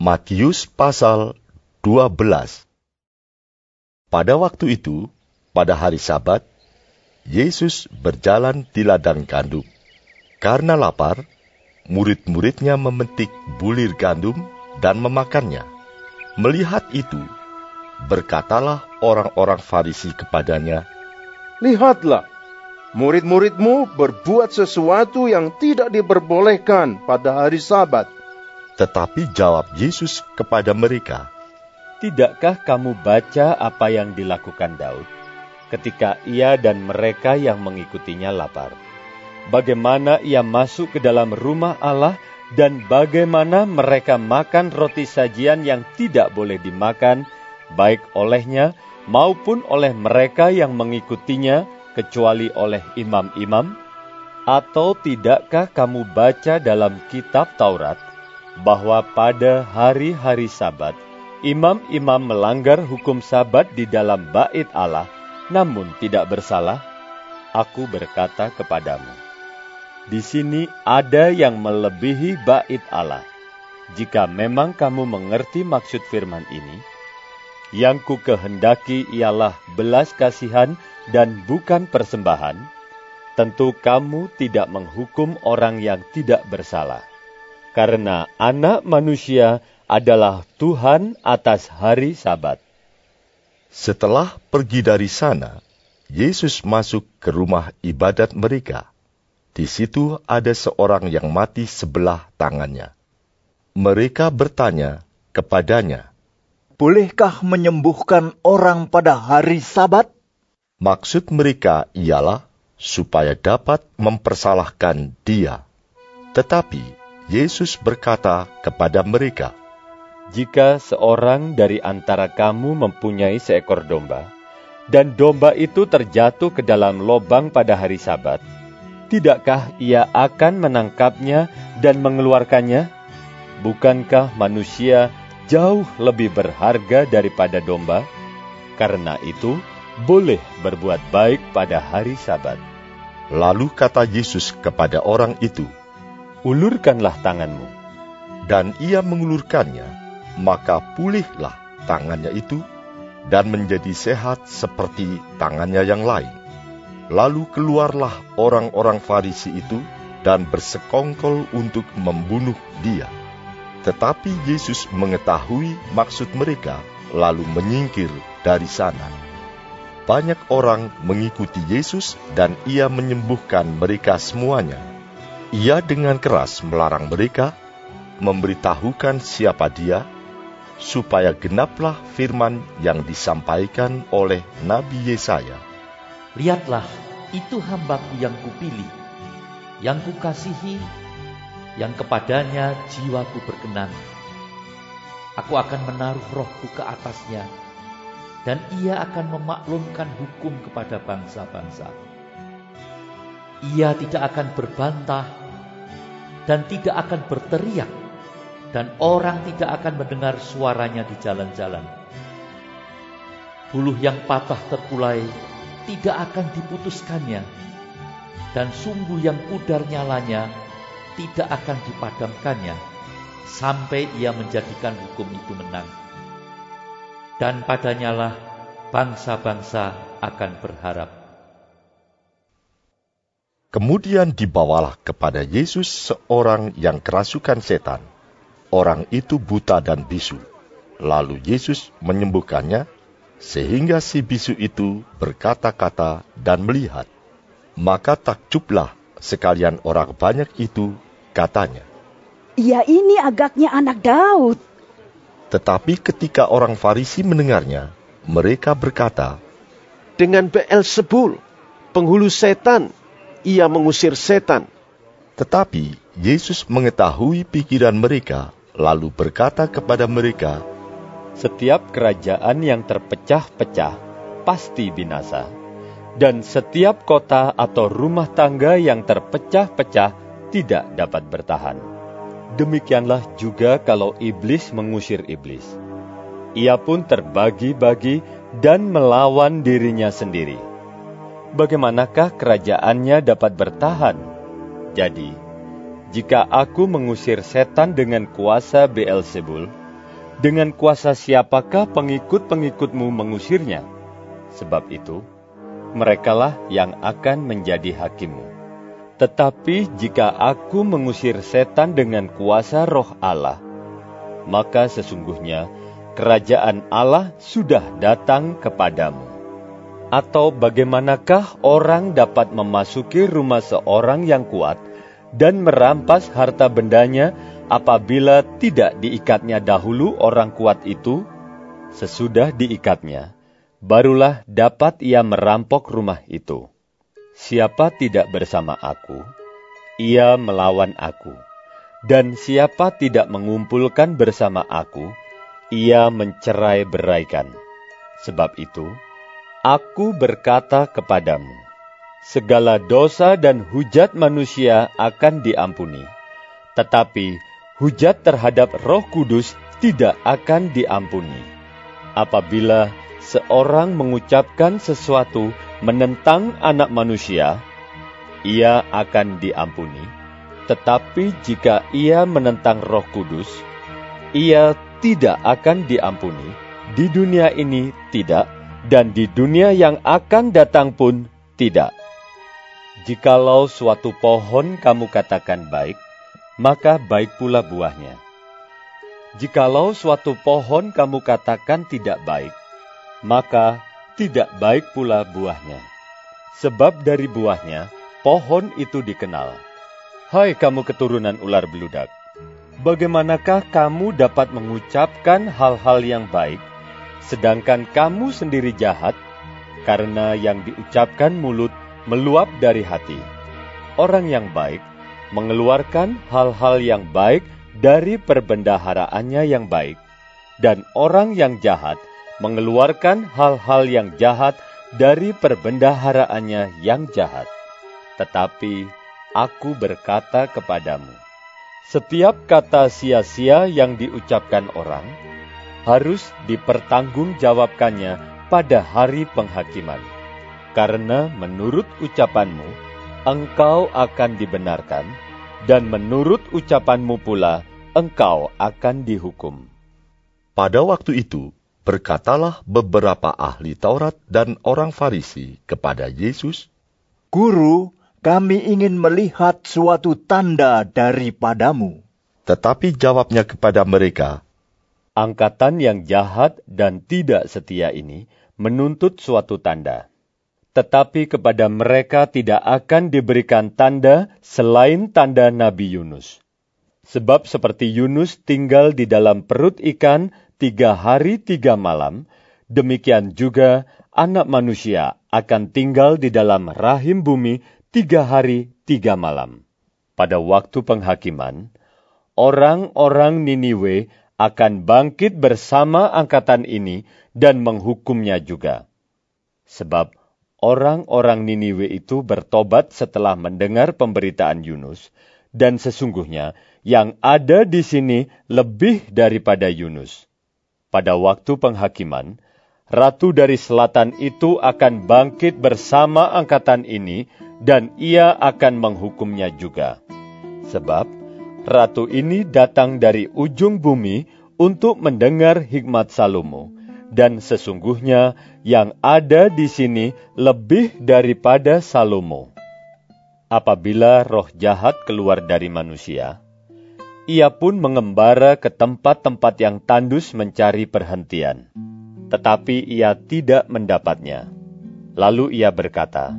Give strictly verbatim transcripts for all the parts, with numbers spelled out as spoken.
Matius pasal dua belas. Pada waktu itu, pada hari Sabat, Yesus berjalan di ladang gandum. Karena lapar, murid-muridnya memetik bulir gandum dan memakannya. Melihat itu, berkatalah orang-orang Farisi kepadanya, "Lihatlah, murid-muridmu berbuat sesuatu yang tidak diperbolehkan pada hari Sabat." Tetapi jawab Yesus kepada mereka, "Tidakkah kamu baca apa yang dilakukan Daud ketika ia dan mereka yang mengikutinya lapar? Bagaimana ia masuk ke dalam rumah Allah dan bagaimana mereka makan roti sajian yang tidak boleh dimakan, baik olehnya maupun oleh mereka yang mengikutinya, kecuali oleh imam-imam? Atau tidakkah kamu baca dalam kitab Taurat bahwa pada hari-hari Sabat, imam-imam melanggar hukum Sabat di dalam bait Allah, namun tidak bersalah? Aku berkata kepadamu, di sini ada yang melebihi bait Allah. Jika memang kamu mengerti maksud firman ini, yang ku kehendaki ialah belas kasihan dan bukan persembahan, tentu kamu tidak menghukum orang yang tidak bersalah. Karena Anak Manusia adalah Tuhan atas hari Sabat." Setelah pergi dari sana, Yesus masuk ke rumah ibadat mereka. Di situ ada seorang yang mati sebelah tangannya. Mereka bertanya kepadanya, "Bolehkah menyembuhkan orang pada hari Sabat?" Maksud mereka ialah supaya dapat mempersalahkan dia. Tetapi Yesus berkata kepada mereka, "Jika seorang dari antara kamu mempunyai seekor domba, dan domba itu terjatuh ke dalam lobang pada hari Sabat, tidakkah ia akan menangkapnya dan mengeluarkannya? Bukankah manusia jauh lebih berharga daripada domba? Karena itu, boleh berbuat baik pada hari Sabat." Lalu kata Yesus kepada orang itu, "Ulurkanlah tanganmu." Dan ia mengulurkannya, maka pulihlah tangannya itu, dan menjadi sehat seperti tangannya yang lain. Lalu keluarlah orang-orang Farisi itu, dan bersekongkol untuk membunuh dia. Tetapi Yesus mengetahui maksud mereka, lalu menyingkir dari sana. Banyak orang mengikuti Yesus, dan ia menyembuhkan mereka semuanya. Ia dengan keras melarang mereka memberitahukan siapa dia, supaya genaplah firman yang disampaikan oleh Nabi Yesaya. "Lihatlah, itu hamba-Ku yang Kupilih, yang Kukasihi, yang kepadanya jiwa-Ku berkenan. Aku akan menaruh roh-Ku ke atasnya, dan ia akan memaklumkan hukum kepada bangsa-bangsa. Ia tidak akan berbantah dan tidak akan berteriak, dan orang tidak akan mendengar suaranya di jalan-jalan. Buluh yang patah terkulai tidak akan diputuskannya, dan sumbu yang pudar nyalanya tidak akan dipadamkannya, sampai ia menjadikan hukum itu menang. Dan padanyalah bangsa-bangsa akan berharap." Kemudian dibawalah kepada Yesus seorang yang kerasukan setan. Orang itu buta dan bisu. Lalu Yesus menyembuhkannya, sehingga si bisu itu berkata-kata dan melihat. Maka takjublah sekalian orang banyak itu, katanya, "Ia ini agaknya anak Daud." Tetapi ketika orang Farisi mendengarnya, mereka berkata, "Dengan Beelzebul, penghulu setan, ia mengusir setan." Tetapi Yesus mengetahui pikiran mereka, lalu berkata kepada mereka, "Setiap kerajaan yang terpecah-pecah pasti binasa, dan setiap kota atau rumah tangga yang terpecah-pecah tidak dapat bertahan. Demikianlah juga kalau iblis mengusir iblis. Ia pun terbagi-bagi dan melawan dirinya sendiri. Bagaimanakah kerajaannya dapat bertahan? Jadi, jika aku mengusir setan dengan kuasa Beelzebul, dengan kuasa siapakah pengikut-pengikutmu mengusirnya? Sebab itu, merekalah yang akan menjadi hakimmu. Tetapi jika aku mengusir setan dengan kuasa Roh Allah, maka sesungguhnya kerajaan Allah sudah datang kepadamu. Atau bagaimanakah orang dapat memasuki rumah seorang yang kuat dan merampas harta bendanya apabila tidak diikatnya dahulu orang kuat itu? Sesudah diikatnya, barulah dapat ia merampok rumah itu. Siapa tidak bersama aku, ia melawan aku. Dan siapa tidak mengumpulkan bersama aku, ia mencerai-beraikan. Sebab itu, aku berkata kepadamu, segala dosa dan hujat manusia akan diampuni, tetapi hujat terhadap Roh Kudus tidak akan diampuni. Apabila seorang mengucapkan sesuatu menentang Anak Manusia, ia akan diampuni. Tetapi jika ia menentang Roh Kudus, ia tidak akan diampuni. Di dunia ini tidak, dan di dunia yang akan datang pun tidak. Jikalau suatu pohon kamu katakan baik, maka baik pula buahnya. Jikalau suatu pohon kamu katakan tidak baik, maka tidak baik pula buahnya. Sebab dari buahnya, pohon itu dikenal. Hai kamu keturunan ular beludak, bagaimanakah kamu dapat mengucapkan hal-hal yang baik, sedangkan kamu sendiri jahat? Karena yang diucapkan mulut meluap dari hati. Orang yang baik mengeluarkan hal-hal yang baik dari perbendaharaannya yang baik, dan orang yang jahat mengeluarkan hal-hal yang jahat dari perbendaharaannya yang jahat. Tetapi aku berkata kepadamu, setiap kata sia-sia yang diucapkan orang harus dipertanggungjawabkannya pada hari penghakiman. Karena menurut ucapanmu, engkau akan dibenarkan, dan menurut ucapanmu pula, engkau akan dihukum. Pada waktu itu, berkatalah beberapa ahli Taurat dan orang Farisi kepada Yesus, Guru, kami ingin melihat suatu tanda daripadamu. Tetapi jawabnya kepada mereka, angkatan yang jahat dan tidak setia ini menuntut suatu tanda. Tetapi kepada mereka tidak akan diberikan tanda selain tanda Nabi Yunus. Sebab seperti Yunus tinggal di dalam perut ikan tiga hari tiga malam, demikian juga Anak Manusia akan tinggal di dalam rahim bumi tiga hari tiga malam. Pada waktu penghakiman, orang-orang Niniwe akan bangkit bersama angkatan ini dan menghukumnya juga. Sebab orang-orang Niniwe itu bertobat setelah mendengar pemberitaan Yunus, dan sesungguhnya yang ada di sini lebih daripada Yunus. Pada waktu penghakiman, Ratu dari Selatan itu akan bangkit bersama angkatan ini, dan ia akan menghukumnya juga. Sebab Ratu ini datang dari ujung bumi untuk mendengar hikmat Salomo, dan sesungguhnya yang ada di sini lebih daripada Salomo. Apabila roh jahat keluar dari manusia, ia pun mengembara ke tempat-tempat yang tandus mencari perhentian, tetapi ia tidak mendapatnya. Lalu ia berkata,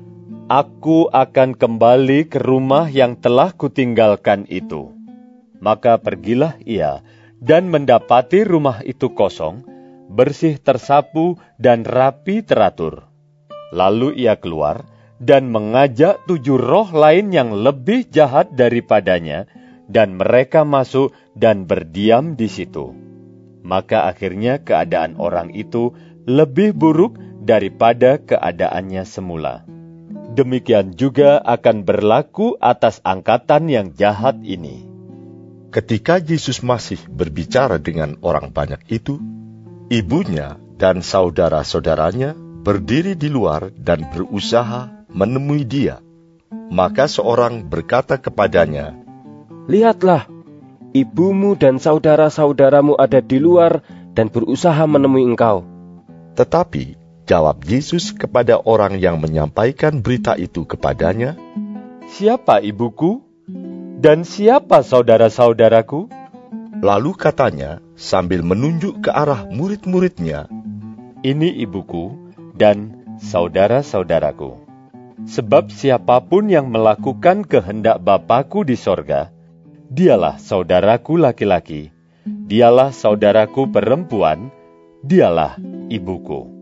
Aku akan kembali ke rumah yang telah kutinggalkan itu. Maka pergilah ia dan mendapati rumah itu kosong, bersih tersapu dan rapi teratur. Lalu ia keluar dan mengajak tujuh roh lain yang lebih jahat daripadanya, dan mereka masuk dan berdiam di situ. Maka akhirnya keadaan orang itu lebih buruk daripada keadaannya semula. Demikian juga akan berlaku atas angkatan yang jahat ini. Ketika Yesus masih berbicara dengan orang banyak itu, ibunya dan saudara-saudaranya berdiri di luar dan berusaha menemui dia. Maka seorang berkata kepadanya, Lihatlah, ibumu dan saudara-saudaramu ada di luar dan berusaha menemui engkau." Tetapi jawab Yesus kepada orang yang menyampaikan berita itu kepadanya, "Siapa ibuku? Dan siapa saudara-saudaraku?" Lalu katanya sambil menunjuk ke arah murid-muridnya, "Ini ibuku dan saudara-saudaraku. Sebab siapapun yang melakukan kehendak Bapa-Ku di sorga, dialah saudaraku laki-laki, dialah saudaraku perempuan, dialah ibuku."